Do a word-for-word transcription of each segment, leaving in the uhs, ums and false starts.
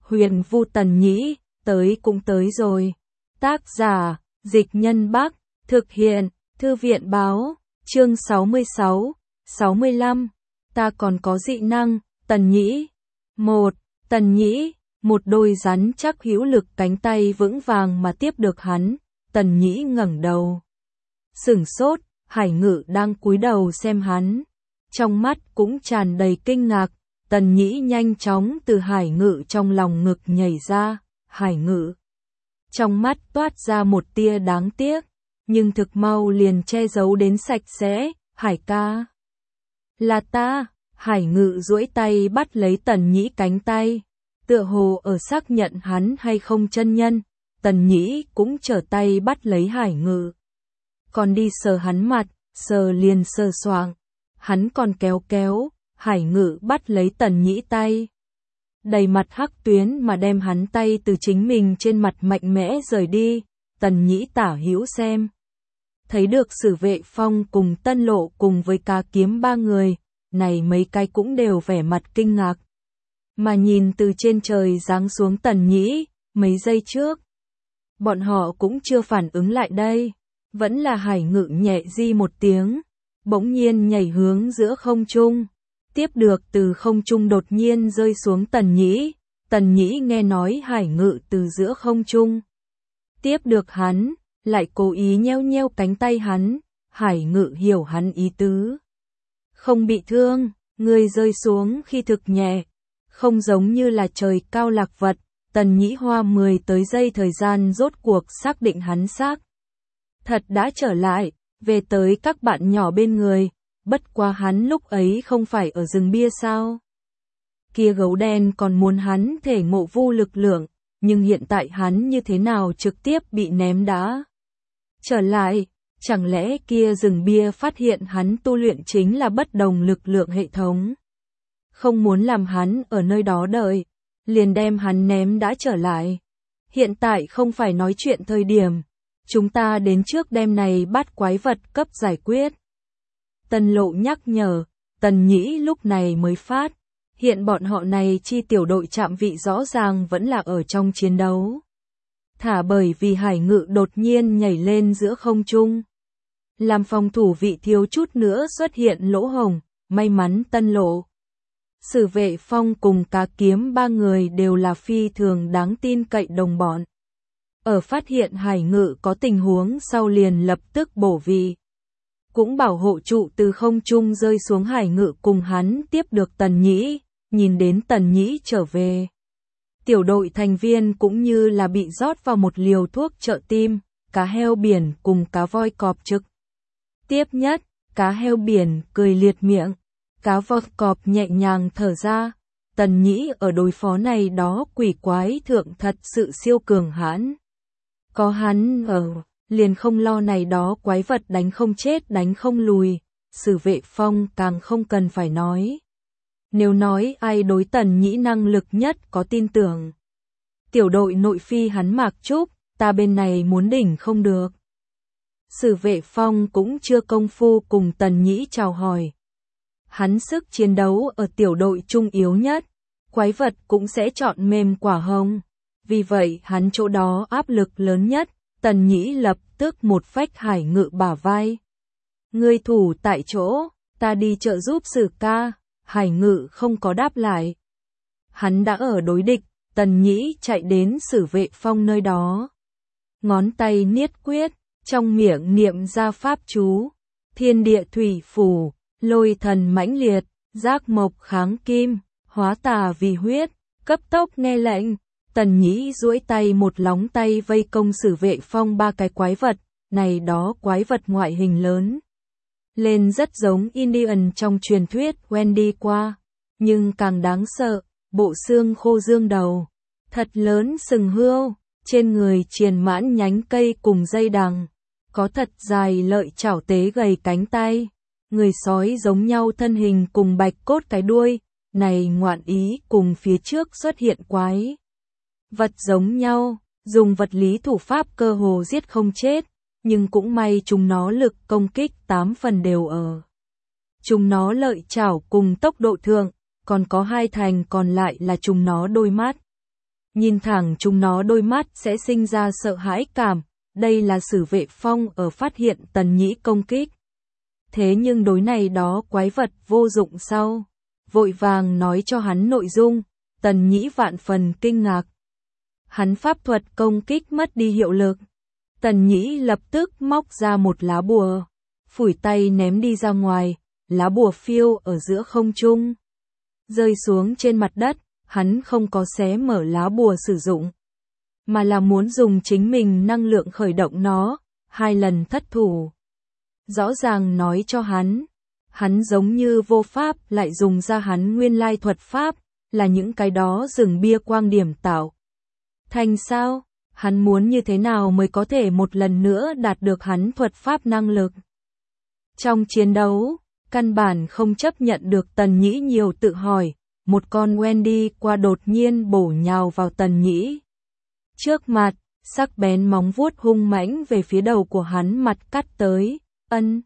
Huyền Vu Tần Nhĩ, tới cũng tới rồi. Tác giả, Dịch Nhân Bắc, thực hiện, Thư viện Báo, chương sáu mươi sáu, sáu mươi lăm, ta còn có dị năng, Tần Nhĩ. một. Tần Nhĩ, một đôi rắn chắc hữu lực cánh tay vững vàng mà tiếp được hắn, Tần Nhĩ ngẩng đầu. Sửng sốt, Hải Ngự đang cúi đầu xem hắn. Trong mắt cũng tràn đầy kinh ngạc, Tần Nhĩ nhanh chóng từ Hải Ngự trong lòng ngực nhảy ra, Hải Ngự. Trong mắt toát ra một tia đáng tiếc, nhưng thực mau liền che giấu đến sạch sẽ, Hải ca. Là ta, Hải Ngự duỗi tay bắt lấy Tần Nhĩ cánh tay, tựa hồ ở xác nhận hắn hay không chân nhân, Tần Nhĩ cũng trở tay bắt lấy Hải Ngự. Còn đi sờ hắn mặt, sờ liền sờ soạng, hắn còn kéo kéo, Hải Ngự bắt lấy Tần Nhĩ tay. Đầy mặt hắc tuyến mà đem hắn tay từ chính mình trên mặt mạnh mẽ rời đi, Tần Nhĩ tả hữu xem. Thấy được Sử Vệ Phong cùng Tân Lộ cùng với Cá Kiếm ba người, này mấy cái cũng đều vẻ mặt kinh ngạc. Mà nhìn từ trên trời giáng xuống Tần Nhĩ, mấy giây trước. Bọn họ cũng chưa phản ứng lại đây, vẫn là Hải Ngự nhẹ di một tiếng, bỗng nhiên nhảy hướng giữa không trung. Tiếp được từ không trung đột nhiên rơi xuống Tần Nhĩ, Tần Nhĩ nghe nói Hải Ngự từ giữa không trung. Tiếp được hắn, lại cố ý nheo nheo cánh tay hắn, Hải Ngự hiểu hắn ý tứ. Không bị thương, người rơi xuống khi thực nhẹ, không giống như là trời cao lạc vật, Tần Nhĩ hoa mười tới giây thời gian rốt cuộc xác định hắn xác. Thật đã trở lại, về tới các bạn nhỏ bên người. Bất quá hắn lúc ấy không phải ở rừng bia sao? Kia gấu đen còn muốn hắn thể ngộ vu lực lượng, nhưng hiện tại hắn như thế nào trực tiếp bị ném đá. Trở lại, chẳng lẽ kia rừng bia phát hiện hắn tu luyện chính là bất đồng lực lượng hệ thống? Không muốn làm hắn ở nơi đó đợi, liền đem hắn ném đã trở lại. Hiện tại không phải nói chuyện thời điểm, chúng ta đến trước đêm này bắt quái vật cấp giải quyết. Tân Lộ nhắc nhở, Tần Nhĩ lúc này mới phát, hiện bọn họ này chi tiểu đội chạm vị rõ ràng vẫn là ở trong chiến đấu. Thả bởi vì Hải Ngự đột nhiên nhảy lên giữa không trung, làm phòng thủ vị thiếu chút nữa xuất hiện lỗ hổng, may mắn Tân Lộ. Sử Vệ Phong cùng Cá Kiếm ba người đều là phi thường đáng tin cậy đồng bọn. Ở phát hiện Hải Ngự có tình huống sau liền lập tức bổ vị. Cũng bảo hộ trụ từ không trung rơi xuống Hải Ngự cùng hắn tiếp được Tần Nhĩ, nhìn đến Tần Nhĩ trở về. Tiểu đội thành viên cũng như là bị rót vào một liều thuốc trợ tim, cá heo biển cùng cá voi cọp trực. Tiếp nhất, cá heo biển cười liệt miệng, cá voi cọp nhẹ nhàng thở ra, Tần Nhĩ ở đối phó này đó quỷ quái thượng thật sự siêu cường hãn. Có hắn ở, liền không lo này đó quái vật đánh không chết đánh không lùi, Sử Vệ Phong càng không cần phải nói. Nếu nói ai đối Tần Nhĩ năng lực nhất có tin tưởng. Tiểu đội nội phi hắn Mạc Trúc, ta bên này muốn đỉnh không được. Sử Vệ Phong cũng chưa công phu cùng Tần Nhĩ chào hỏi. Hắn sức chiến đấu ở tiểu đội trung yếu nhất, quái vật cũng sẽ chọn mềm quả hồng. Vì vậy hắn chỗ đó áp lực lớn nhất, Tần Nhĩ lập tức một phách Hải Ngự bả vai. Ngươi thủ tại chỗ, ta đi trợ giúp Sử ca, Hải Ngự không có đáp lại. Hắn đã ở đối địch, Tần Nhĩ chạy đến Sử Vệ Phong nơi đó. Ngón tay niết quyết, trong miệng niệm ra pháp chú, thiên địa thủy phủ, lôi thần mãnh liệt, giác mộc kháng kim, hóa tà vì huyết, cấp tốc nghe lệnh. Tần Nhĩ duỗi tay một lóng tay vây công Sử Vệ Phong ba cái quái vật, này đó quái vật ngoại hình lớn. Lên rất giống Indian trong truyền thuyết Wendy qua, nhưng càng đáng sợ, bộ xương khô dương đầu, thật lớn sừng hươu, trên người triền mãn nhánh cây cùng dây đằng, có thật dài lợi chảo tế gầy cánh tay, người sói giống nhau thân hình cùng bạch cốt cái đuôi, này ngoạn ý cùng phía trước xuất hiện quái vật giống nhau, dùng vật lý thủ pháp cơ hồ giết không chết, nhưng cũng may chúng nó lực công kích tám phần đều ở. Chúng nó lợi chảo cùng tốc độ thượng, còn có hai thành còn lại là chúng nó đôi mắt. Nhìn thẳng chúng nó đôi mắt sẽ sinh ra sợ hãi cảm, đây là Sử Vệ Phong ở phát hiện Tần Nhĩ công kích. Thế nhưng đối này đó quái vật vô dụng sau, vội vàng nói cho hắn nội dung, Tần Nhĩ vạn phần kinh ngạc. Hắn pháp thuật công kích mất đi hiệu lực. Tần Nhĩ lập tức móc ra một lá bùa, phủi tay ném đi ra ngoài, lá bùa phiêu ở giữa không trung, rơi xuống trên mặt đất, hắn không có xé mở lá bùa sử dụng, mà là muốn dùng chính mình năng lượng khởi động nó, hai lần thất thủ. Rõ ràng nói cho hắn, hắn giống như vô pháp lại dùng ra hắn nguyên lai thuật pháp, là những cái đó rừng bia quang điểm tạo. Thành sao? Hắn muốn như thế nào mới có thể một lần nữa đạt được hắn thuật pháp năng lực? Trong chiến đấu, căn bản không chấp nhận được Tần Nhĩ nhiều tự hỏi, một con Wendy qua đột nhiên bổ nhào vào Tần Nhĩ trước mặt, sắc bén móng vuốt hung mãnh về phía đầu của hắn mặt cắt tới, ân.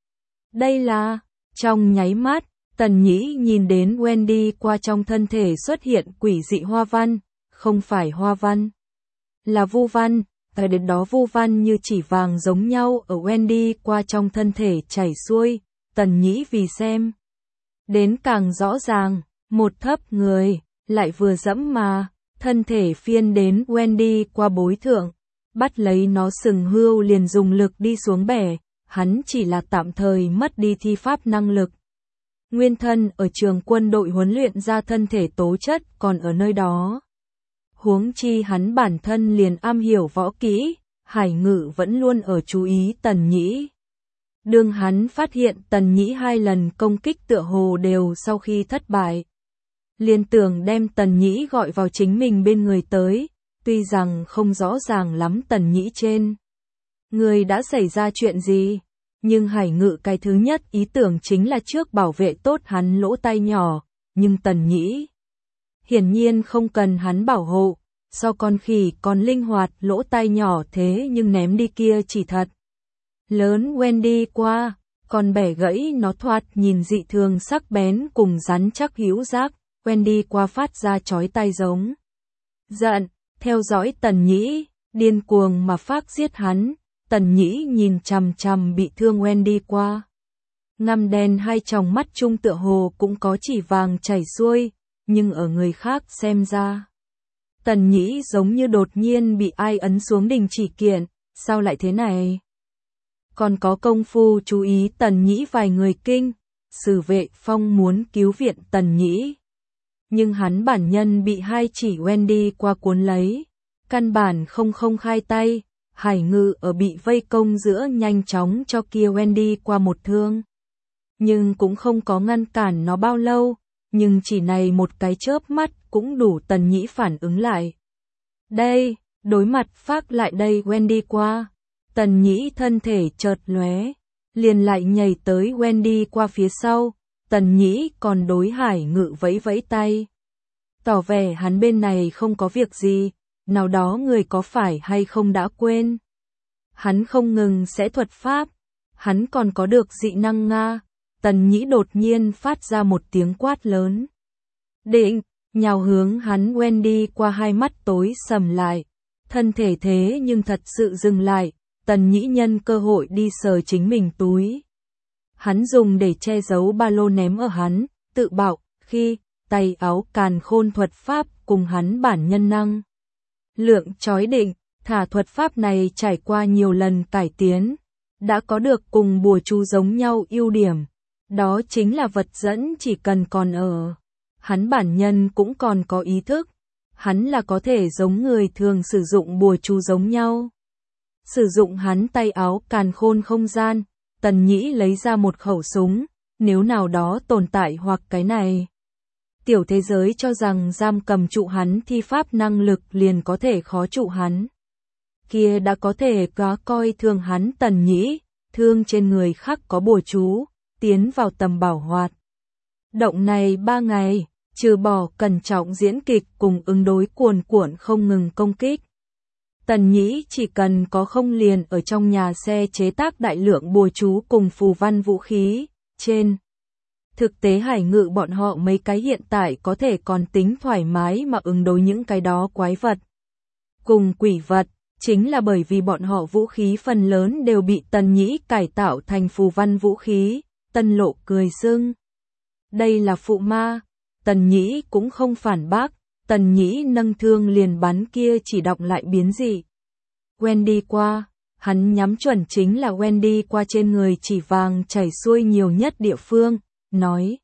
Đây là, trong nháy mắt, Tần Nhĩ nhìn đến Wendy qua trong thân thể xuất hiện quỷ dị hoa văn, không phải hoa văn, là vu văn, tại đến đó vu văn như chỉ vàng giống nhau ở Wendy qua trong thân thể chảy xuôi, Tần Nhĩ vì xem đến càng rõ ràng, một thấp người, lại vừa dẫm mà, thân thể phiên đến Wendy qua bối thượng, bắt lấy nó sừng hươu liền dùng lực đi xuống bẻ, hắn chỉ là tạm thời mất đi thi pháp năng lực. Nguyên thân ở trường quân đội huấn luyện ra thân thể tố chất còn ở nơi đó. Huống chi hắn bản thân liền am hiểu võ kỹ, Hải Ngự vẫn luôn ở chú ý Tần Nhĩ. Đương hắn phát hiện Tần Nhĩ hai lần công kích tựa hồ đều sau khi thất bại. Liên tưởng đem Tần Nhĩ gọi vào chính mình bên người tới, tuy rằng không rõ ràng lắm Tần Nhĩ trên người đã xảy ra chuyện gì, nhưng Hải Ngự cái thứ nhất ý tưởng chính là trước bảo vệ tốt hắn lỗ tai nhỏ, nhưng Tần Nhĩ hiển nhiên không cần hắn bảo hộ, so con khỉ còn linh hoạt lỗ tai nhỏ thế nhưng ném đi kia chỉ thật lớn Wendy qua, còn bẻ gãy nó thoạt nhìn dị thường sắc bén cùng rắn chắc hữu giác, Wendy qua phát ra chói tai giống giận, theo dõi Tần Nhĩ, điên cuồng mà phát giết hắn. Tần Nhĩ nhìn chằm chằm bị thương Wendy qua, ngăm đen hai tròng mắt trung tựa hồ cũng có chỉ vàng chảy xuôi, nhưng ở người khác xem ra, Tần Nhĩ giống như đột nhiên bị ai ấn xuống đình chỉ kiện, sao lại thế này? Còn có công phu chú ý Tần Nhĩ vài người kinh, Sử Vệ Phong muốn cứu viện Tần Nhĩ, nhưng hắn bản nhân bị hai chỉ Wendy qua cuốn lấy, căn bản không không khai tay. Hải Ngự ở bị vây công giữa nhanh chóng cho kia Wendy qua một thương, nhưng cũng không có ngăn cản nó bao lâu, nhưng chỉ này một cái chớp mắt cũng đủ Tần Nhĩ phản ứng lại. Đây, đối mặt phát lại đây Wendy qua, Tần Nhĩ thân thể chợt lóe, liền lại nhảy tới Wendy qua phía sau, Tần Nhĩ còn đối Hải Ngự vẫy vẫy tay, tỏ vẻ hắn bên này không có việc gì. Nào đó người có phải hay không đã quên. Hắn không ngừng sẽ thuật pháp, hắn còn có được dị năng Nga. Tần Nhĩ đột nhiên phát ra một tiếng quát lớn. Định, nhào hướng hắn Wendy qua hai mắt tối sầm lại. Thân thể thế nhưng thật sự dừng lại, Tần Nhĩ nhân cơ hội đi sờ chính mình túi. Hắn dùng để che giấu ba lô ném ở hắn, tự bảo, khi, tay áo càn khôn thuật pháp cùng hắn bản nhân năng. Lượng chói định, thả thuật pháp này trải qua nhiều lần cải tiến, đã có được cùng bùa chú giống nhau ưu điểm, đó chính là vật dẫn chỉ cần còn ở. Hắn bản nhân cũng còn có ý thức, hắn là có thể giống người thường sử dụng bùa chú giống nhau. Sử dụng hắn tay áo càn khôn không gian, Tần Nhĩ lấy ra một khẩu súng, nếu nào đó tồn tại hoặc cái này. Tiểu thế giới cho rằng giam cầm trụ hắn thi pháp năng lực liền có thể khó trụ hắn. Kia đã có thể quá coi thường hắn Tần Nhĩ, thương trên người khác có bùa chú, tiến vào tầm bảo hoạt. Động này ba ngày, trừ bỏ cẩn trọng diễn kịch cùng ứng đối cuồn cuộn không ngừng công kích. Tần Nhĩ chỉ cần có không liền ở trong nhà xe chế tác đại lượng bùa chú cùng phù văn vũ khí, trên Thực tế hải ngự bọn họ mấy cái hiện tại có thể còn tính thoải mái mà ứng đối những cái đó quái vật. Cùng quỷ vật, chính là bởi vì bọn họ vũ khí phần lớn đều bị Tần Nhĩ cải tạo thành phù văn vũ khí. Tân Lộ cười sưng. Đây là phụ ma. Tần Nhĩ cũng không phản bác. Tần Nhĩ nâng thương liền bắn kia chỉ đọc lại biến dị. Wendy qua. Hắn nhắm chuẩn chính là Wendy qua trên người chỉ vàng chảy xuôi nhiều nhất địa phương. Nói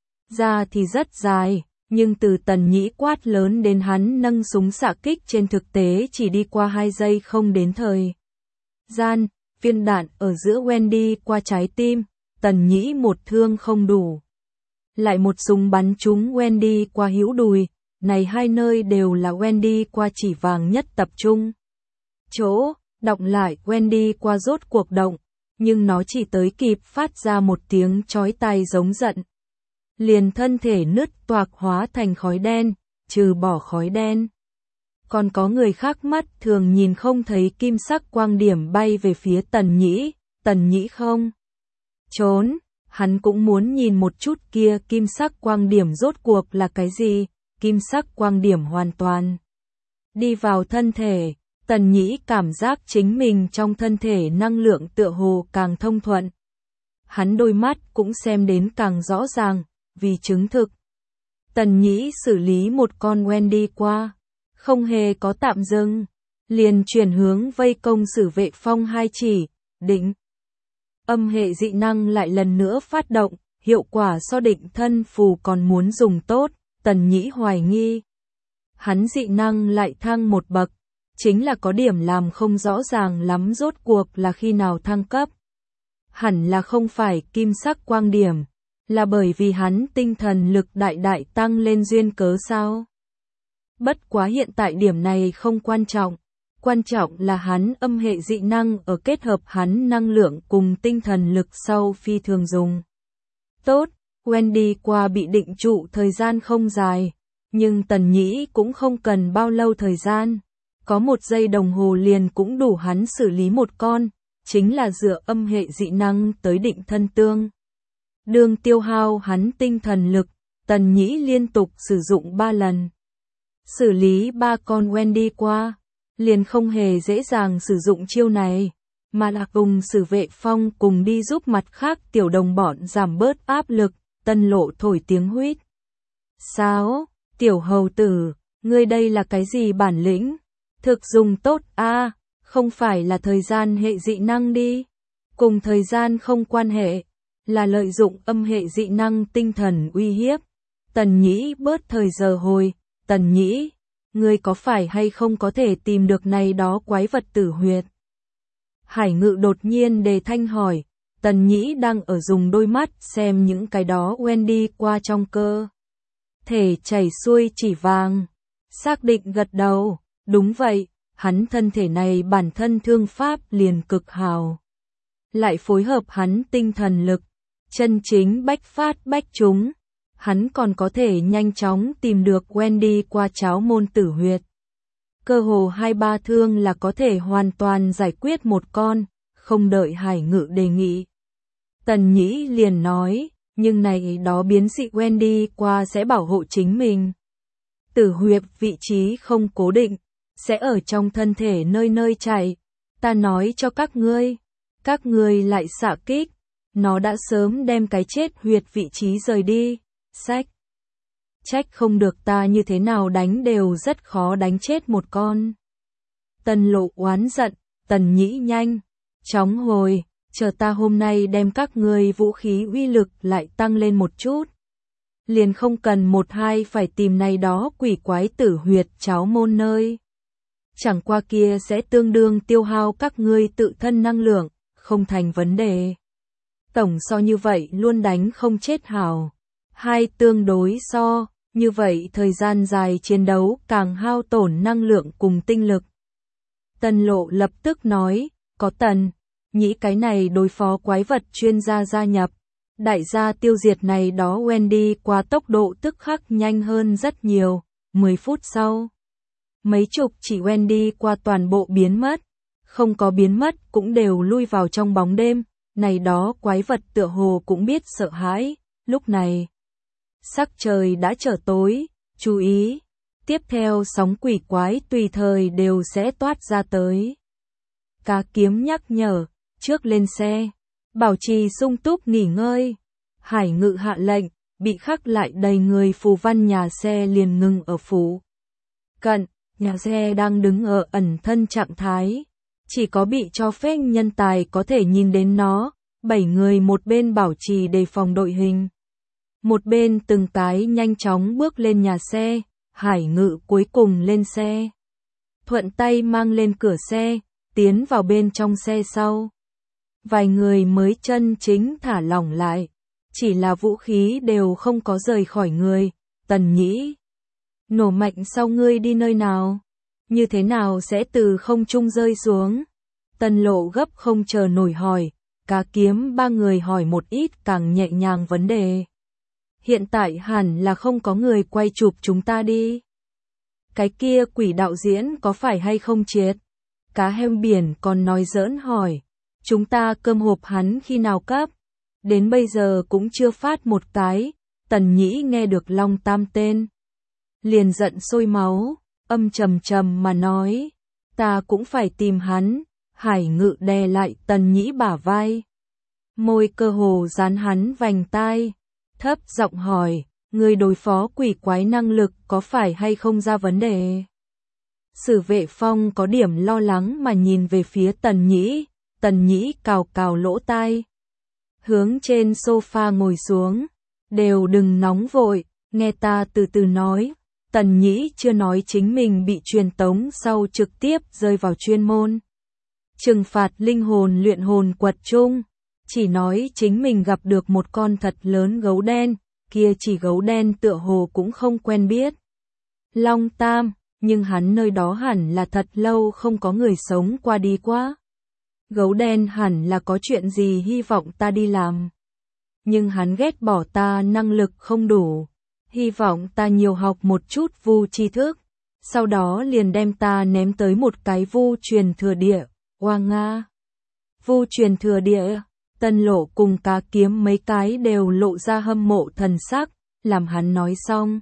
ra thì rất dài, nhưng từ Tần Nhĩ quát lớn đến hắn nâng súng xạ kích trên thực tế chỉ đi qua hai giây không đến thời gian. Viên đạn ở giữa Wendy qua trái tim, Tần Nhĩ một thương không đủ. Lại một súng bắn trúng Wendy qua hữu đùi, này hai nơi đều là Wendy qua chỉ vàng nhất tập trung. Chỗ, đọc lại Wendy qua rốt cuộc động, nhưng nó chỉ tới kịp phát ra một tiếng chói tai giống giận. Liền thân thể nứt toạc hóa thành khói đen, trừ bỏ khói đen. Còn có người khác mắt thường nhìn không thấy kim sắc quang điểm bay về phía Tần Nhĩ, Tần Nhĩ không trốn, hắn cũng muốn nhìn một chút kia kim sắc quang điểm rốt cuộc là cái gì, kim sắc quang điểm hoàn toàn đi vào thân thể. Tần Nhĩ cảm giác chính mình trong thân thể năng lượng tựa hồ càng thông thuận. Hắn đôi mắt cũng xem đến càng rõ ràng, vì chứng thực. Tần Nhĩ xử lý một con Wendy qua, không hề có tạm dừng, liền chuyển hướng vây công Sử Vệ Phong hai chỉ, định. Âm hệ dị năng lại lần nữa phát động, hiệu quả so định thân phù còn muốn dùng tốt, Tần Nhĩ hoài nghi. Hắn dị năng lại thăng một bậc. Chính là có điểm làm không rõ ràng lắm rốt cuộc là khi nào thăng cấp. Hẳn là không phải kim sắc quang điểm, là bởi vì hắn tinh thần lực đại đại tăng lên duyên cớ sao. Bất quá hiện tại điểm này không quan trọng, quan trọng là hắn âm hệ dị năng ở kết hợp hắn năng lượng cùng tinh thần lực sau phi thường dùng. Tốt, Wendy qua bị định trụ thời gian không dài, nhưng Tần Nhĩ cũng không cần bao lâu thời gian. Có một giây đồng hồ liền cũng đủ hắn xử lý một con, chính là dựa âm hệ dị năng tới định thân tương. Đường tiêu hao hắn tinh thần lực, Tần Nhĩ liên tục sử dụng ba lần. Xử lý ba con Wendy qua, liền không hề dễ dàng sử dụng chiêu này, mà là cùng Sử Vệ Phong cùng đi giúp mặt khác tiểu đồng bọn giảm bớt áp lực. Tân Lộ thổi tiếng huýt. Sao, tiểu hầu tử, ngươi đây là cái gì bản lĩnh? Thực dùng tốt a, à, không phải là thời gian hệ dị năng đi. Cùng thời gian không quan hệ, là lợi dụng âm hệ dị năng tinh thần uy hiếp. Tần Nhĩ bớt thời giờ hồi, Tần Nhĩ, ngươi có phải hay không có thể tìm được này đó quái vật tử huyệt? Hải Ngự đột nhiên đề thanh hỏi, Tần Nhĩ đang ở dùng đôi mắt xem những cái đó Wendy qua trong cơ. Thể chảy xuôi chỉ vàng, xác định gật đầu. Đúng vậy, hắn thân thể này bản thân thương pháp liền cực hào. Lại phối hợp hắn tinh thần lực, chân chính bách phát bách trúng. Hắn còn có thể nhanh chóng tìm được Wendy qua cháo môn tử huyệt. Cơ hồ hai ba thương là có thể hoàn toàn giải quyết một con, không đợi Hải Ngự đề nghị. Tần Nhĩ liền nói, nhưng này đó biến dị Wendy qua sẽ bảo hộ chính mình. Tử huyệt vị trí không cố định, sẽ ở trong thân thể nơi nơi chạy. Ta nói cho các ngươi, các ngươi lại xạ kích, nó đã sớm đem cái chết huyệt vị trí rời đi. Sách, trách không được ta như thế nào đánh đều rất khó đánh chết một con. Tần Lộ oán giận, Tần Nhĩ nhanh, chóng hồi, chờ ta hôm nay đem các ngươi vũ khí uy lực lại tăng lên một chút. Liền không cần một hai phải tìm này đó quỷ quái tử huyệt cháo môn nơi. Chẳng qua kia sẽ tương đương tiêu hao các ngươi tự thân năng lượng, không thành vấn đề. Tổng so như vậy luôn đánh không chết hảo. Hai tương đối so, như vậy thời gian dài chiến đấu càng hao tổn năng lượng cùng tinh lực. Tần Lộ lập tức nói, có Tần Nhĩ cái này đối phó quái vật chuyên gia gia nhập. Đại gia tiêu diệt này đó Wendy qua tốc độ tức khắc nhanh hơn rất nhiều, mười phút sau. Mấy chục chỉ Wendy qua toàn bộ biến mất, không có biến mất cũng đều lui vào trong bóng đêm, này đó quái vật tựa hồ cũng biết sợ hãi, lúc này, sắc trời đã trở tối, chú ý, tiếp theo sóng quỷ quái tùy thời đều sẽ toát ra tới. Cá Kiếm nhắc nhở, trước lên xe, bảo trì sung túc nghỉ ngơi. Hải Ngự hạ lệnh, bị khắc lại đầy người phù văn nhà xe liền ngừng ở phủ cận, nhà xe đang đứng ở ẩn thân trạng thái, chỉ có bị cho phép nhân tài có thể nhìn đến nó. Bảy người một bên bảo trì đề phòng đội hình, một bên từng cái nhanh chóng bước lên nhà xe. Hải Ngự cuối cùng lên xe, thuận tay mang lên cửa xe, tiến vào bên trong xe sau. Vài người mới chân chính thả lỏng lại, chỉ là vũ khí đều không có rời khỏi người. Tần Nhĩ, nổ mạnh sau ngươi đi nơi nào? Như thế nào sẽ từ không trung rơi xuống? Tần Lộ gấp không chờ nổi hỏi. Cá Kiếm ba người hỏi một ít càng nhẹ nhàng vấn đề. Hiện tại hẳn là không có người quay chụp chúng ta đi. Cái kia quỷ đạo diễn có phải hay không triệt? Cá Heo Biển còn nói giỡn hỏi. Chúng ta cơm hộp hắn khi nào cấp? Đến bây giờ cũng chưa phát một cái. Tần Nhĩ nghe được Long Tam tên, liền giận sôi máu, âm trầm trầm mà nói. Ta cũng phải tìm hắn. Hải Ngự đè lại Tần Nhĩ bả vai, môi cơ hồ dán hắn vành tai, thấp giọng hỏi, người đối phó quỷ quái năng lực có phải hay không ra vấn đề? Sử Vệ Phong có điểm lo lắng mà nhìn về phía Tần Nhĩ. Tần Nhĩ cào cào lỗ tai, hướng trên sofa ngồi xuống. Đều đừng nóng vội, nghe ta từ từ nói. Tần Nhĩ chưa nói chính mình bị truyền tống sau trực tiếp rơi vào chuyên môn trừng phạt linh hồn luyện hồn quật chung, chỉ nói chính mình gặp được một con thật lớn gấu đen, kia chỉ gấu đen tựa hồ cũng không quen biết Long Tam, nhưng hắn nơi đó hẳn là thật lâu không có người sống qua đi quá. Gấu đen hẳn là có chuyện gì hy vọng ta đi làm, nhưng hắn ghét bỏ ta năng lực không đủ, hy vọng ta nhiều học một chút vu tri thức, sau đó liền đem ta ném tới một cái vu truyền thừa địa. Hoa Nga, vu truyền thừa địa. Tần Lộ cùng Cá Kiếm mấy cái đều lộ ra hâm mộ thần sắc. Làm hắn nói xong,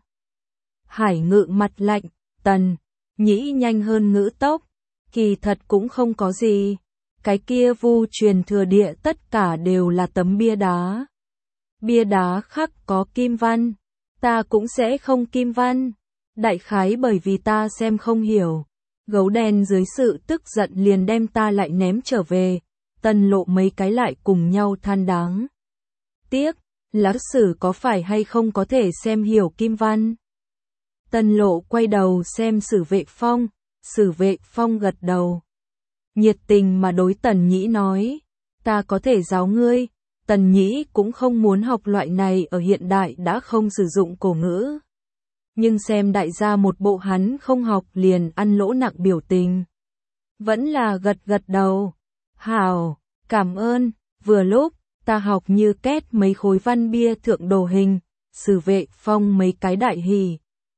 Hải Ngự mặt lạnh. Tần Nhĩ nhanh hơn ngữ tốc, kỳ thật cũng không có gì. Cái kia vu truyền thừa địa tất cả đều là tấm bia đá. Bia đá khắc có kim văn, ta cũng sẽ không kim văn. Đại khái bởi vì ta xem không hiểu. Gấu đen dưới sự tức giận liền đem ta lại ném trở về. Tần Lộ mấy cái lại cùng nhau than đáng tiếc, lão sử có phải hay không có thể xem hiểu kim văn. Tần Lộ quay đầu xem Sử Vệ Phong, Sử Vệ Phong gật đầu, nhiệt tình mà đối Tần Nhĩ nói, ta có thể giáo ngươi. Tần Nhĩ cũng không muốn học loại này ở hiện đại đã không sử dụng cổ ngữ. Nhưng xem đại gia một bộ hắn không học liền ăn lỗ nặng biểu tình, vẫn là gật gật đầu. Hảo, cảm ơn. Vừa lúc, ta học như két mấy khối văn bia thượng đồ hình. Sử Vệ Phong mấy cái đại hỉ.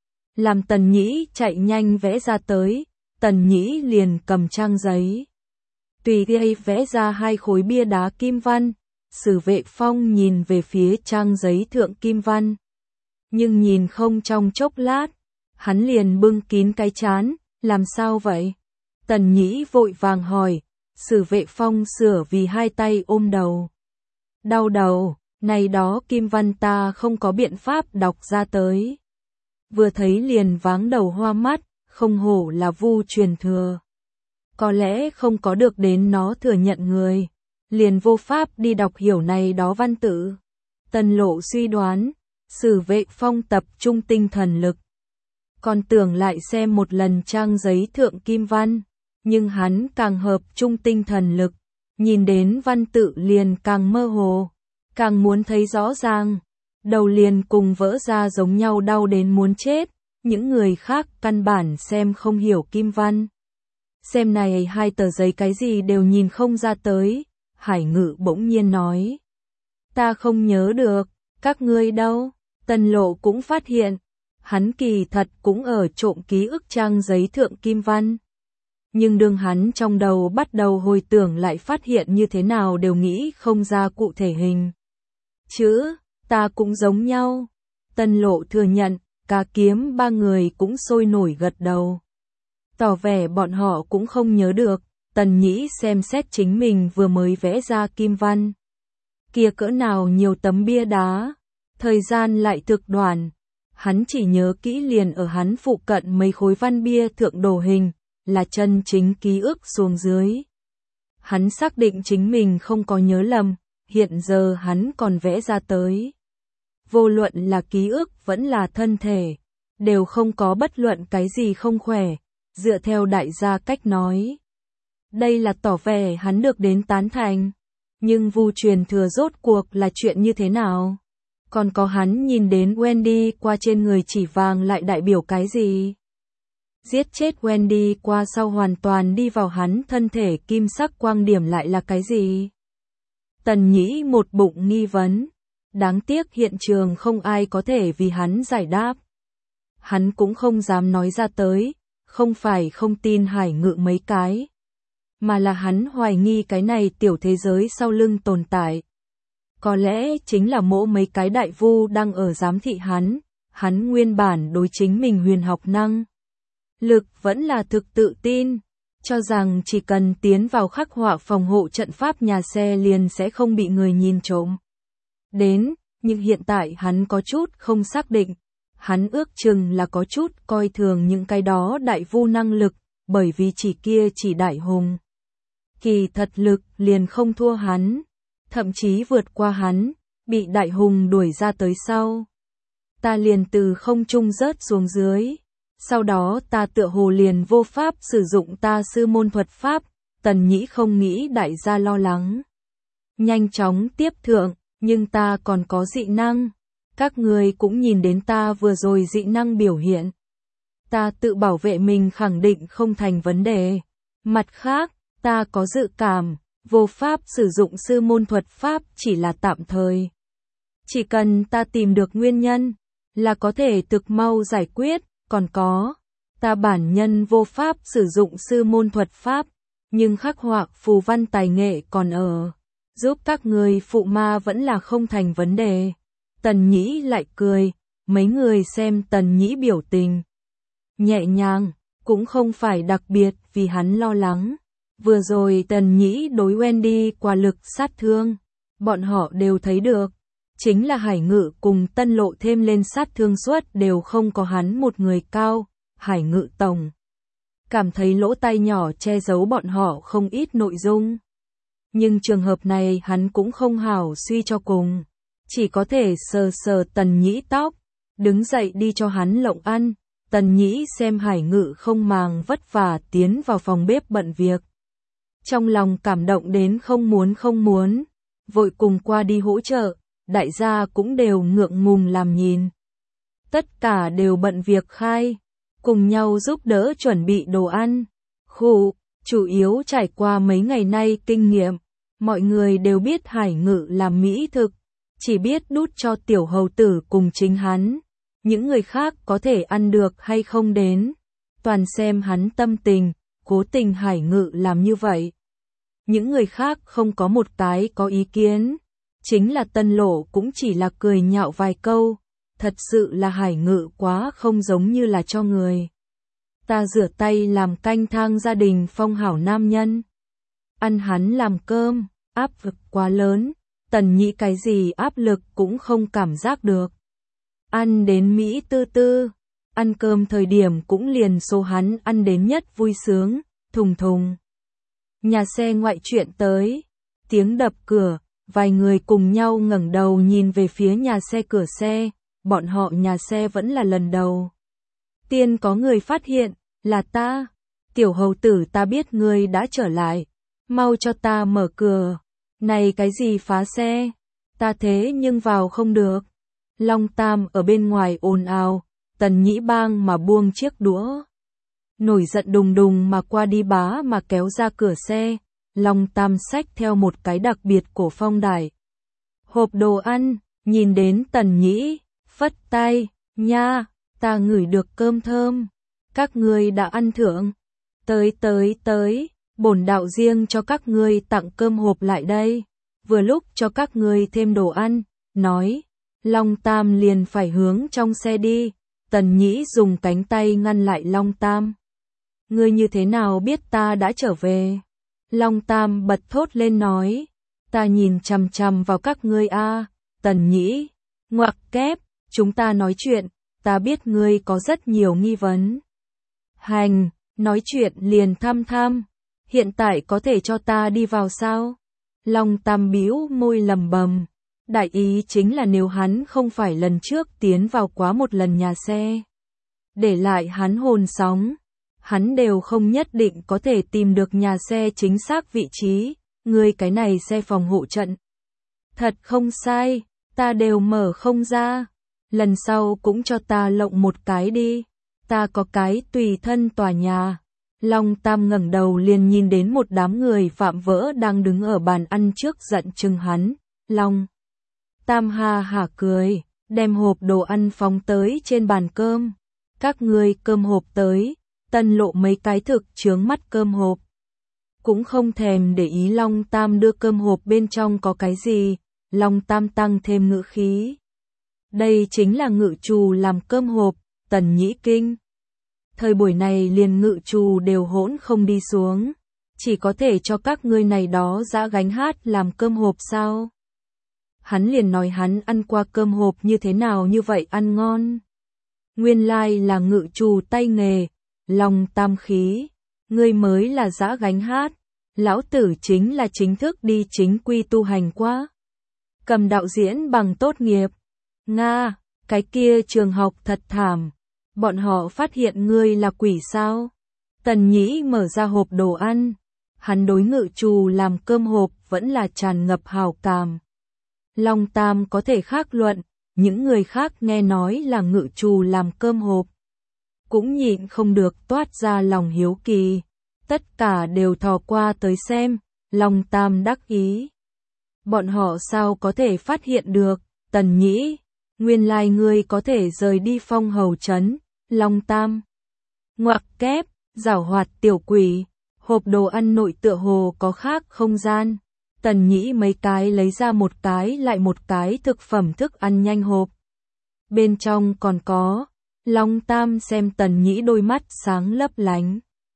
Làm Tần Nhĩ chạy nhanh vẽ ra tới. Tần Nhĩ liền cầm trang giấy, tùy tiện vẽ ra hai khối bia đá kim văn. Sử Vệ Phong nhìn về phía trang giấy thượng kim văn, nhưng nhìn không trong chốc lát, hắn liền bưng kín cái trán. Làm sao vậy? Tần Nhĩ vội vàng hỏi. Sử Vệ Phong sửa vì hai tay ôm đầu. Đau đầu, này đó kim văn ta không có biện pháp đọc ra tới. Vừa thấy liền váng đầu hoa mắt, không hổ là vu truyền thừa. Có lẽ không có được đến nó thừa nhận người, liền vô pháp đi đọc hiểu này đó văn tự. Tần Lộ suy đoán, Sử Vệ Phong tập trung tinh thần lực, còn tưởng lại xem một lần trang giấy thượng kim văn. Nhưng hắn càng hợp trung tinh thần lực, nhìn đến văn tự liền càng mơ hồ, càng muốn thấy rõ ràng, đầu liền cùng vỡ ra giống nhau đau đến muốn chết. Những người khác căn bản xem không hiểu kim văn. Xem này hai tờ giấy cái gì đều nhìn không ra tới. Hải Ngự bỗng nhiên nói, ta không nhớ được, các ngươi đâu? Tần Lộ cũng phát hiện, hắn kỳ thật cũng ở trộm ký ức trang giấy thượng kim văn. Nhưng đương hắn trong đầu bắt đầu hồi tưởng lại phát hiện như thế nào đều nghĩ không ra cụ thể hình chữ. Ta cũng giống nhau. Tân Lộ thừa nhận, Cá Kiếm ba người cũng sôi nổi gật đầu. Tỏ vẻ bọn họ cũng không nhớ được, Tần Nhĩ xem xét chính mình vừa mới vẽ ra kim văn. Kia cỡ nào nhiều tấm bia đá, thời gian lại thực đoạn. Hắn chỉ nhớ kỹ liền ở hắn phụ cận mấy khối văn bia thượng đồ hình, là chân chính ký ức xuống dưới. Hắn xác định chính mình không có nhớ lầm, hiện giờ hắn còn vẽ ra tới. Vô luận là ký ức vẫn là thân thể, đều không có bất luận cái gì không khỏe, dựa theo đại gia cách nói. Đây là tỏ vẻ hắn được đến tán thành, nhưng vu truyền thừa rốt cuộc là chuyện như thế nào? Còn có hắn nhìn đến Wendy qua trên người chỉ vàng lại đại biểu cái gì? Giết chết Wendy qua sau hoàn toàn đi vào hắn thân thể kim sắc quang điểm lại là cái gì? Tần Nhĩ một bụng nghi vấn. Đáng tiếc hiện trường không ai có thể vì hắn giải đáp. Hắn cũng không dám nói ra tới, không phải không tin Hải Ngự mấy cái, mà là hắn hoài nghi cái này tiểu thế giới sau lưng tồn tại. Có lẽ chính là mỗ mấy cái đại vu đang ở giám thị hắn, hắn nguyên bản đối chính mình huyền học năng lực vẫn là thực tự tin, cho rằng chỉ cần tiến vào khắc họa phòng hộ trận pháp nhà xe liền sẽ không bị người nhìn trộm. Đến, nhưng hiện tại hắn có chút không xác định, hắn ước chừng là có chút coi thường những cái đó đại vu năng lực, bởi vì chỉ kia chỉ đại hùng. Kỳ thật lực liền không thua hắn, thậm chí vượt qua hắn, bị đại hùng đuổi ra tới sau. Ta liền từ không trung rớt xuống dưới, sau đó ta tựa hồ liền vô pháp sử dụng ta sư môn thuật pháp, Tần Nhĩ không nghĩ đại gia lo lắng. Nhanh chóng tiếp thượng. Nhưng ta còn có dị năng, các người cũng nhìn đến ta vừa rồi dị năng biểu hiện. Ta tự bảo vệ mình khẳng định không thành vấn đề. Mặt khác, ta có dự cảm, vô pháp sử dụng sư môn thuật pháp chỉ là tạm thời. Chỉ cần ta tìm được nguyên nhân, là có thể thực mau giải quyết, còn có, ta bản nhân vô pháp sử dụng sư môn thuật pháp, nhưng khắc họa phù văn tài nghệ còn ở. Giúp các người phụ ma vẫn là không thành vấn đề. Tần Nhĩ lại cười, mấy người xem Tần Nhĩ biểu tình. Nhẹ nhàng, cũng không phải đặc biệt vì hắn lo lắng. Vừa rồi Tần Nhĩ đối Wendy quả lực sát thương, bọn họ đều thấy được. Chính là Hải Ngự cùng Tân Lộ thêm lên sát thương suất đều không có hắn một người cao. Hải Ngự tổng cảm thấy lỗ tai nhỏ che giấu bọn họ không ít nội dung. Nhưng trường hợp này hắn cũng không hảo suy cho cùng, chỉ có thể sờ sờ Tần Nhĩ tóc, đứng dậy đi cho hắn lộng ăn. Tần Nhĩ xem Hải Ngự không màng vất vả tiến vào phòng bếp bận việc. Trong lòng cảm động đến không muốn không muốn, vội cùng qua đi hỗ trợ, đại gia cũng đều ngượng ngùng làm nhìn. Tất cả đều bận việc khai, cùng nhau giúp đỡ chuẩn bị đồ ăn. Khụ, chủ yếu trải qua mấy ngày nay kinh nghiệm, mọi người đều biết Hải Ngự làm mỹ thực, chỉ biết đút cho tiểu hầu tử cùng chính hắn. Những người khác có thể ăn được hay không đến, toàn xem hắn tâm tình, cố tình Hải Ngự làm như vậy. Những người khác không có một cái có ý kiến, chính là Tân Lộ cũng chỉ là cười nhạo vài câu, thật sự là Hải Ngự quá không giống như là cho người. Ta rửa tay làm canh thang gia đình phong hảo nam nhân. Ăn hắn làm cơm, áp lực quá lớn, Tần Nhĩ cái gì áp lực cũng không cảm giác được. Ăn đến Mỹ tư tư, ăn cơm thời điểm cũng liền số hắn ăn đến nhất vui sướng, thùng thùng. Nhà xe ngoại chuyện tới, tiếng đập cửa, vài người cùng nhau ngẩng đầu nhìn về phía nhà xe cửa xe, bọn họ nhà xe vẫn là lần đầu. Tiên có người phát hiện, là ta, tiểu hầu tử ta biết ngươi đã trở lại, mau cho ta mở cửa, này cái gì phá xe, ta thế nhưng vào không được. Long Tam ở bên ngoài ồn ào, Tần Nhĩ bang mà buông chiếc đũa. Nổi giận đùng đùng mà qua đi bá mà kéo ra cửa xe, Long Tam xách theo một cái đặc biệt cổ phong đài. Hộp đồ ăn, nhìn đến Tần Nhĩ, phất tay, nha, ta ngửi được cơm thơm, các ngươi đã ăn thưởng, tới tới tới, bổn đạo riêng cho các ngươi tặng cơm hộp lại đây, vừa lúc cho các ngươi thêm đồ ăn, nói, Long Tam liền phải hướng trong xe đi. Tần Nhĩ dùng cánh tay ngăn lại Long Tam. Ngươi như thế nào biết ta đã trở về? Long Tam bật thốt lên nói. Ta nhìn chằm chằm vào các ngươi a. Tần Nhĩ, ngoặc kép, chúng ta nói chuyện, ta biết ngươi có rất nhiều nghi vấn. Hành, nói chuyện liền thăm thăm, hiện tại có thể cho ta đi vào sao? Long Tam bĩu môi lầm bầm, đại ý chính là nếu hắn không phải lần trước tiến vào quá một lần nhà xe, để lại hắn hồn sóng, hắn đều không nhất định có thể tìm được nhà xe chính xác vị trí, ngươi cái này xe phòng hộ trận. Thật không sai, ta đều mở không ra, lần sau cũng cho ta lộng một cái đi, ta có cái tùy thân tòa nhà. Long Tam ngẩng đầu liền nhìn đến một đám người vạm vỡ đang đứng ở bàn ăn trước giận chừng hắn. Long Tam ha hả cười, đem hộp đồ ăn phóng tới trên bàn cơm. Các ngươi cơm hộp tới, Tân Lộ mấy cái thực chướng mắt cơm hộp. Cũng không thèm để ý Long Tam đưa cơm hộp bên trong có cái gì, Long Tam tăng thêm ngữ khí. Đây chính là ngự trù làm cơm hộp, Tần Nhĩ kinh. Thời buổi này liền ngự trù đều hỗn không đi xuống, chỉ có thể cho các ngươi này đó dã gánh hát làm cơm hộp sao? Hắn liền nói hắn ăn qua cơm hộp như thế nào như vậy ăn ngon. Nguyên lai là ngự trù tay nghề, Long Tam khí, ngươi mới là dã gánh hát, lão tử chính là chính thức đi chính quy tu hành quá. Cầm đạo diễn bằng tốt nghiệp, Nga, cái kia trường học thật thảm. Bọn họ phát hiện ngươi là quỷ sao? Tần Nhĩ mở ra hộp đồ ăn. Hắn đối ngự trù làm cơm hộp vẫn là tràn ngập hào cảm. Long Tam có thể khác luận, những người khác nghe nói là ngự trù làm cơm hộp. Cũng nhịn không được toát ra lòng hiếu kỳ. Tất cả đều thò qua tới xem, Long Tam đắc ý. Bọn họ sao có thể phát hiện được, Tần Nhĩ, nguyên lai ngươi có thể rời đi Phong Hầu trấn. Long Tam ngoặc kép, giảo hoạt tiểu quỷ, hộp đồ ăn nội tựa hồ có khác không gian. Tần Nhĩ mấy cái lấy ra một cái lại một cái thực phẩm thức ăn nhanh hộp. Bên trong còn có, Long Tam xem Tần Nhĩ đôi mắt sáng lấp lánh.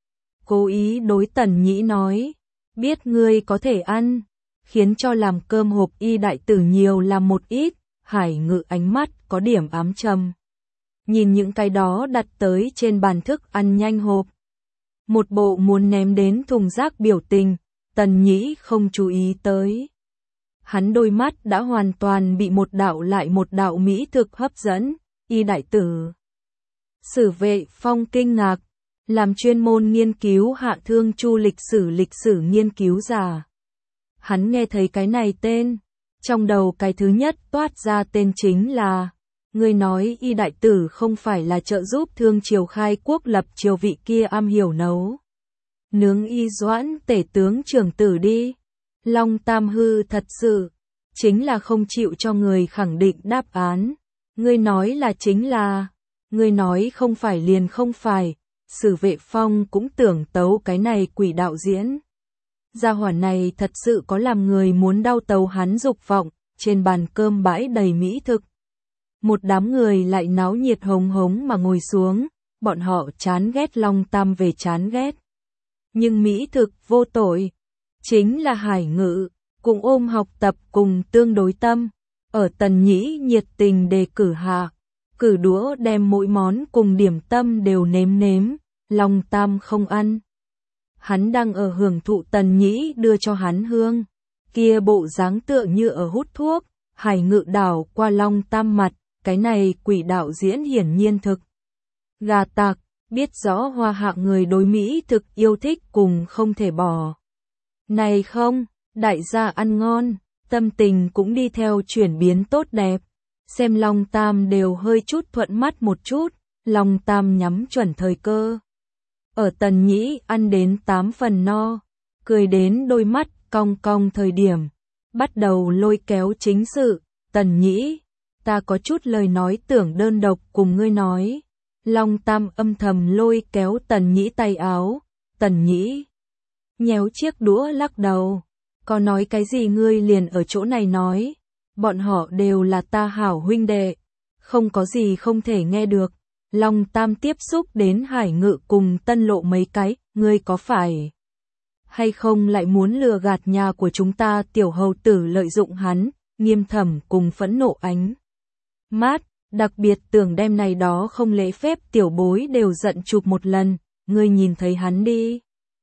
Cố ý đối Tần Nhĩ nói, biết ngươi có thể ăn, khiến cho làm cơm hộp y đại tử nhiều làm một ít. Hải Ngự ánh mắt có điểm ám trầm. Nhìn những cái đó đặt tới trên bàn thức ăn nhanh hộp. Một bộ muốn ném đến thùng rác biểu tình, Tần Nhĩ không chú ý tới. Hắn đôi mắt đã hoàn toàn bị một đạo lại một đạo mỹ thực hấp dẫn, y đại tử. Sử Vệ Phong kinh ngạc, làm chuyên môn nghiên cứu hạ thương chu lịch sử lịch sử nghiên cứu giả. Hắn nghe thấy cái này tên, trong đầu cái thứ nhất toát ra tên chính là, người nói y đại tử không phải là trợ giúp thương triều khai quốc lập triều vị kia am hiểu nấu nướng y doãn tể tướng trưởng tử đi. Long Tam hư thật sự, chính là không chịu cho người khẳng định đáp án. Ngươi nói là chính là, ngươi nói không phải liền không phải. Sử Vệ Phong cũng tưởng tấu cái này quỷ đạo diễn. Gia hỏa này thật sự có làm người muốn đau tấu hắn dục vọng, trên bàn cơm bãi đầy mỹ thực. Một đám người lại náo nhiệt hống hống mà ngồi xuống, bọn họ chán ghét Long Tam về chán ghét. Nhưng mỹ thực vô tội, chính là Hải Ngự, cùng ôm học tập cùng tương đối tâm, ở Tần Nhĩ nhiệt tình đề cử hạ, cử đũa đem mỗi món cùng điểm tâm đều nếm nếm, Long Tam không ăn. Hắn đang ở hưởng thụ Tần Nhĩ đưa cho hắn hương, kia bộ dáng tựa như ở hút thuốc. Hải Ngự đảo qua Long Tam mặt, cái này quỷ đạo diễn hiển nhiên thực. Gà tạc, biết rõ hoa hạ người đối Mỹ thực yêu thích cùng không thể bỏ. Này không, đại gia ăn ngon, tâm tình cũng đi theo chuyển biến tốt đẹp. Xem Long Tam đều hơi chút thuận mắt một chút, Long Tam nhắm chuẩn thời cơ. Ở Tần Nhĩ ăn đến tám phần no, cười đến đôi mắt cong cong thời điểm. Bắt đầu lôi kéo chính sự, Tần Nhĩ, ta có chút lời nói tưởng đơn độc cùng ngươi nói. Long Tam âm thầm lôi kéo Tần Nhĩ tay áo, Tần Nhĩ nhéo chiếc đũa lắc đầu, có nói cái gì ngươi liền ở chỗ này nói, bọn họ đều là ta hảo huynh đệ, không có gì không thể nghe được. Long Tam tiếp xúc đến Hải Ngự cùng Tân Lộ mấy cái, ngươi có phải hay không lại muốn lừa gạt nhà của chúng ta? Tiểu hầu tử lợi dụng hắn, Nghiêm Thẩm cùng phẫn nộ ánh mát, đặc biệt tưởng đem này đó không lễ phép tiểu bối đều giận chụp một lần. Ngươi nhìn thấy hắn đi.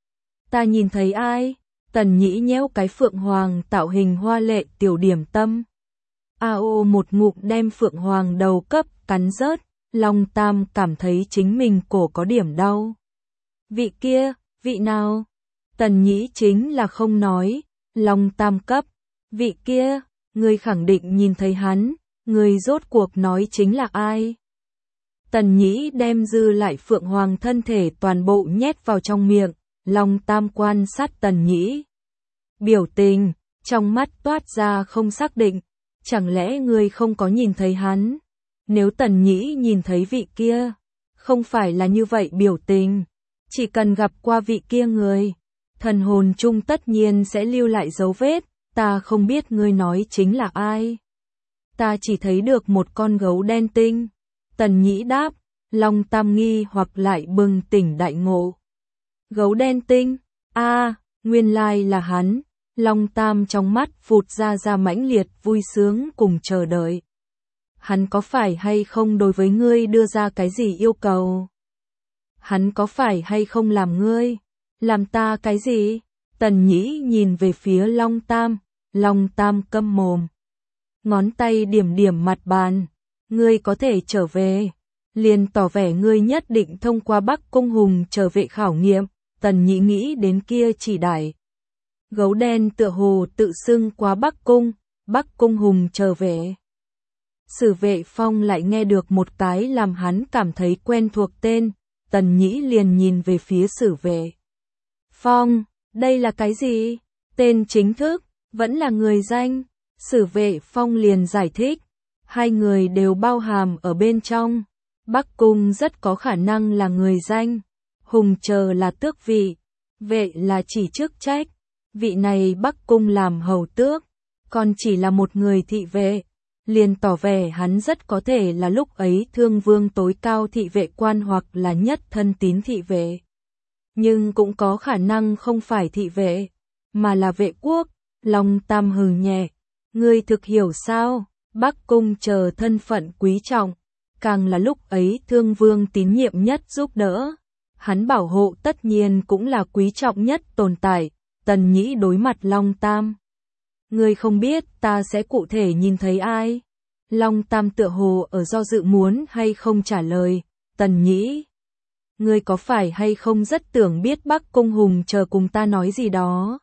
Ta nhìn thấy ai? Tần Nhĩ nhéo cái phượng hoàng tạo hình hoa lệ tiểu điểm tâm. A ô một ngụm đem phượng hoàng đầu cấp cắn rớt. Long Tam cảm thấy chính mình cổ có điểm đau. Vị kia, vị nào? Tần Nhĩ chính là không nói. Long Tam cấp. Vị kia, ngươi khẳng định nhìn thấy hắn. Ngươi rốt cuộc nói chính là ai? Tần Nhĩ đem dư lại phượng hoàng thân thể toàn bộ nhét vào trong miệng. Long Tam quan sát Tần Nhĩ. Biểu tình, trong mắt toát ra không xác định. Chẳng lẽ ngươi không có nhìn thấy hắn? Nếu Tần Nhĩ nhìn thấy vị kia, không phải là như vậy biểu tình. Chỉ cần gặp qua vị kia người, thần hồn chung tất nhiên sẽ lưu lại dấu vết. Ta không biết ngươi nói chính là ai. Ta chỉ thấy được một con gấu đen tinh. Tần Nhĩ đáp. Long Tam nghi hoặc lại bừng tỉnh đại ngộ. Gấu đen tinh, a à, nguyên lai là hắn. Long Tam trong mắt phụt ra ra mãnh liệt vui sướng cùng chờ đợi. Hắn có phải hay không đối với ngươi đưa ra cái gì yêu cầu? Hắn có phải hay không làm ngươi? Làm ta cái gì? Tần Nhĩ nhìn về phía Long Tam. Long Tam câm mồm. Ngón tay điểm điểm mặt bàn. Ngươi có thể trở về. Liền tỏ vẻ ngươi nhất định thông qua Bắc Cung Hùng trở về khảo nghiệm. Tần Nhĩ nghĩ đến kia chỉ đại. Gấu đen tựa hồ tự xưng quá Bắc Cung. Bắc Cung Hùng trở về. Sử Vệ Phong lại nghe được một cái làm hắn cảm thấy quen thuộc tên. Tần Nhĩ liền nhìn về phía Sử Vệ Phong. Đây là cái gì? Tên chính thức, vẫn là người danh. Sử Vệ Phong liền giải thích. Hai người đều bao hàm ở bên trong. Bắc Cung rất có khả năng là người danh. Hùng chờ là tước vị. Vệ là chỉ chức trách. Vị này Bắc Cung làm hầu tước. Còn chỉ là một người thị vệ. Liền tỏ vẻ hắn rất có thể là lúc ấy Thương Vương tối cao thị vệ quan hoặc là nhất thân tín thị vệ. Nhưng cũng có khả năng không phải thị vệ, mà là vệ quốc. Long Tam hừ nhẹ. Ngươi thực hiểu sao? Bắc Cung chờ thân phận quý trọng. Càng là lúc ấy Thương Vương tín nhiệm nhất giúp đỡ. Hắn bảo hộ tất nhiên cũng là quý trọng nhất tồn tại. Tần Nhĩ đối mặt Long Tam. Ngươi không biết ta sẽ cụ thể nhìn thấy ai? Long Tam tựa hồ ở do dự muốn hay không trả lời. Tần Nhĩ. Ngươi có phải hay không rất tưởng biết Bắc Cung Hùng chờ cùng ta nói gì đó?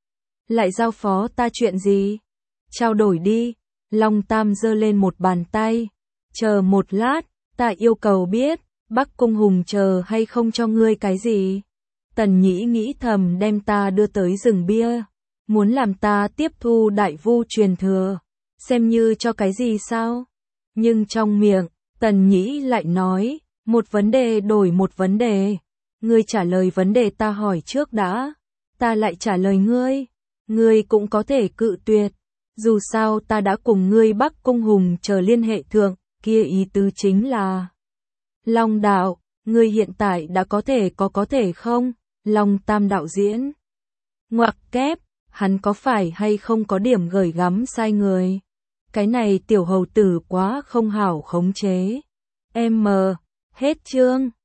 Lại giao phó ta chuyện gì? Trao đổi đi. Long Tam giơ lên một bàn tay. Chờ một lát, ta yêu cầu biết, Bắc Cung Hùng chờ hay không cho ngươi cái gì? Tần Nhĩ nghĩ thầm đem ta đưa tới rừng bia. Muốn làm ta tiếp thu đại vu truyền thừa. Xem như cho cái gì sao? Nhưng trong miệng, Tần Nhĩ lại nói, một vấn đề đổi một vấn đề. Ngươi trả lời vấn đề ta hỏi trước đã. Ta lại trả lời ngươi. Ngươi cũng có thể cự tuyệt. Dù sao ta đã cùng ngươi Bắc Cung Hùng chờ liên hệ thượng, kia ý tứ chính là Long đạo, ngươi hiện tại đã có thể có có thể không? Long Tam đạo diễn. Ngoặc kép, hắn có phải hay không có điểm gửi gắm sai người? Cái này tiểu hầu tử quá không hảo khống chế. Em mờ, hết chương.